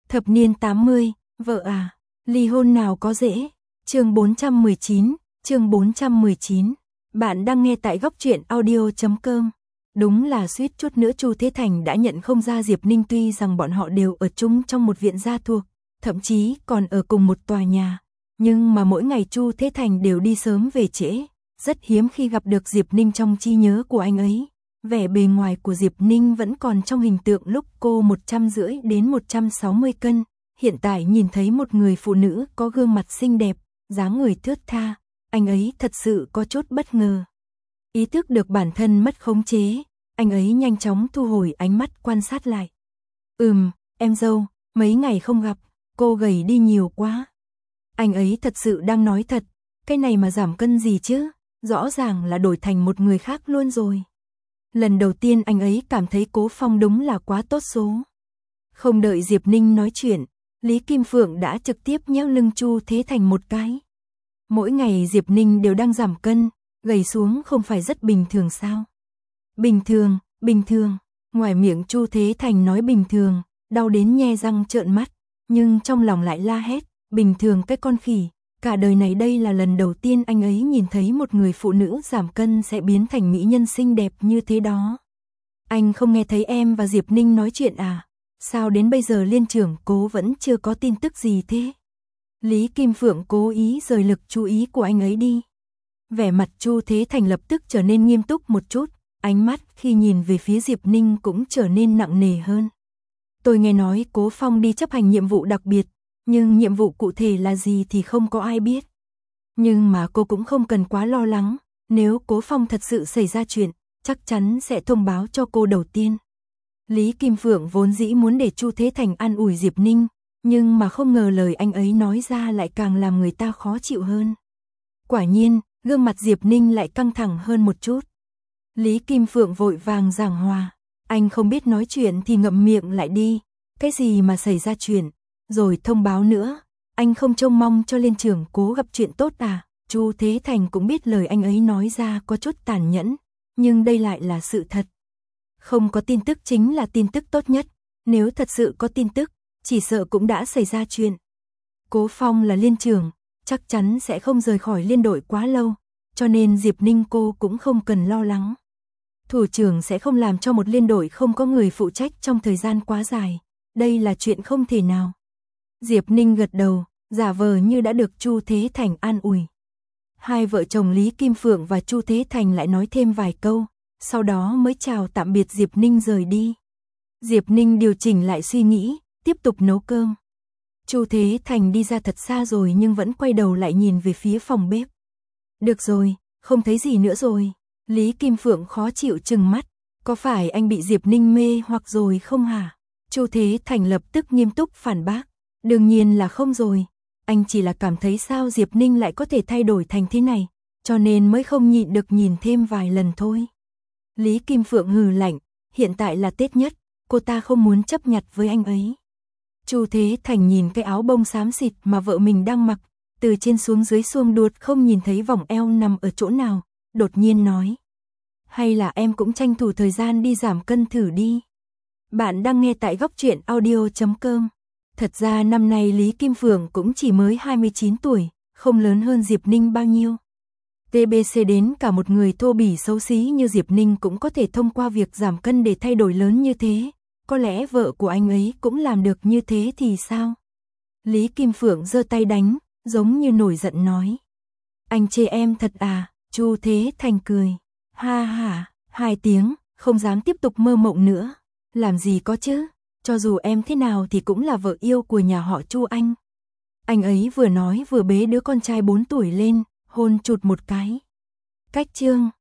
Thập niên 80, vợ à, ly hôn nào có dễ. Chương 419, chương 419. Bạn đang nghe tại góc truyện audio.com. Đúng là suýt chút nữa Chu Thế Thành đã nhận không ra Diệp Ninh, tuy rằng bọn họ đều ở chung trong một viện gia thuộc, thậm chí còn ở cùng một tòa nhà, nhưng mà mỗi ngày Chu Thế Thành đều đi sớm về trễ, rất hiếm khi gặp được Diệp Ninh trong trí nhớ của anh ấy. Vẻ bề ngoài của Diệp Ninh vẫn còn trong hình tượng lúc cô 150 đến 160 cân, hiện tại nhìn thấy một người phụ nữ có gương mặt xinh đẹp, dáng người thướt tha, anh ấy thật sự có chút bất ngờ. Ý thức được bản thân mất khống chế, anh ấy nhanh chóng thu hồi ánh mắt quan sát lại. Em dâu, mấy ngày không gặp, cô gầy đi nhiều quá. Anh ấy thật sự đang nói thật, cái này mà giảm cân gì chứ, rõ ràng là đổi thành một người khác luôn rồi. Lần đầu tiên anh ấy cảm thấy Cố Phong đúng là quá tốt số. Không đợi Diệp Ninh nói chuyện, Lý Kim Phượng đã trực tiếp nhéo lưng Chu Thế Thành một cái. Mỗi ngày Diệp Ninh đều đang giảm cân, gầy xuống không phải rất bình thường sao? Bình thường. Ngoài miệng Chu Thế Thành nói bình thường, đau đến nhe răng trợn mắt, nhưng trong lòng lại la hét, bình thường cái con khỉ. Cả đời này đây là lần đầu tiên anh ấy nhìn thấy một người phụ nữ giảm cân sẽ biến thành mỹ nhân xinh đẹp như thế đó. Anh không nghe thấy em và Diệp Ninh nói chuyện à? Sao đến bây giờ Liên trưởng Cố vẫn chưa có tin tức gì thế? Lý Kim Phượng cố ý rời lực chú ý của anh ấy đi. Vẻ mặt Chu Thế Thành lập tức trở nên nghiêm túc một chút, ánh mắt khi nhìn về phía Diệp Ninh cũng trở nên nặng nề hơn. Tôi nghe nói Cố Phong đi chấp hành nhiệm vụ đặc biệt, nhưng nhiệm vụ cụ thể là gì thì không có ai biết. Nhưng mà cô cũng không cần quá lo lắng, nếu Cố Phong thật sự xảy ra chuyện, chắc chắn sẽ thông báo cho cô đầu tiên. Lý Kim Phượng vốn dĩ muốn để Chu Thế Thành an ủi Diệp Ninh, nhưng mà không ngờ lời anh ấy nói ra lại càng làm người ta khó chịu hơn. Quả nhiên, gương mặt Diệp Ninh lại căng thẳng hơn một chút. Lý Kim Phượng vội vàng giảng hòa, anh không biết nói chuyện thì ngậm miệng lại đi, cái gì mà xảy ra chuyện, rồi thông báo nữa, anh không trông mong cho Liên trưởng Cố gặp chuyện tốt à? Chu Thế Thành cũng biết lời anh ấy nói ra có chút tàn nhẫn, nhưng đây lại là sự thật. Không có tin tức chính là tin tức tốt nhất, nếu thật sự có tin tức, chỉ sợ cũng đã xảy ra chuyện. Cố Phong là liên trưởng, chắc chắn sẽ không rời khỏi liên đội quá lâu, cho nên Diệp Ninh cô cũng không cần lo lắng. Thủ trưởng sẽ không làm cho một liên đội không có người phụ trách trong thời gian quá dài, đây là chuyện không thể nào. Diệp Ninh gật đầu, giả vờ như đã được Chu Thế Thành an ủi. Hai vợ chồng Lý Kim Phượng và Chu Thế Thành lại nói thêm vài câu, sau đó mới chào tạm biệt Diệp Ninh rời đi. Diệp Ninh điều chỉnh lại suy nghĩ, tiếp tục nấu cơm. Chu Thế Thành đi ra thật xa rồi nhưng vẫn quay đầu lại nhìn về phía phòng bếp. Được rồi, không thấy gì nữa rồi. Lý Kim Phượng khó chịu trừng mắt, có phải anh bị Diệp Ninh mê hoặc rồi không hả? Chu Thế Thành lập tức nghiêm túc phản bác. Đương nhiên là không rồi, anh chỉ là cảm thấy sao Diệp Ninh lại có thể thay đổi thành thế này, cho nên mới không nhịn được nhìn thêm vài lần thôi. Lý Kim Phượng hừ lạnh, hiện tại là Tết nhất, cô ta không muốn chấp nhặt với anh ấy. Chu Thế Thành nhìn cái áo bông xám xịt mà vợ mình đang mặc, từ trên xuống dưới xuông đuột không nhìn thấy vòng eo nằm ở chỗ nào, đột nhiên nói. Hay là em cũng tranh thủ thời gian đi giảm cân thử đi. Bạn đang nghe tại góc truyện audio.com. Thật ra năm nay Lý Kim Phượng cũng chỉ mới 29 tuổi, không lớn hơn Diệp Ninh bao nhiêu. TBC đến cả một người thô bỉ xấu xí như Diệp Ninh cũng có thể thông qua việc giảm cân để thay đổi lớn như thế. Có lẽ vợ của anh ấy cũng làm được như thế thì sao? Lý Kim Phượng giơ tay đánh, giống như nổi giận nói. Anh chê em thật à? Chu Thế Thành cười. Ha ha, 2 tiếng, không dám tiếp tục mơ mộng nữa. Làm gì có chứ? Cho dù em thế nào thì cũng là vợ yêu của nhà họ Chu anh. Anh ấy vừa nói vừa bế đứa con trai 4 tuổi lên, hôn chụt một cái. Cách chương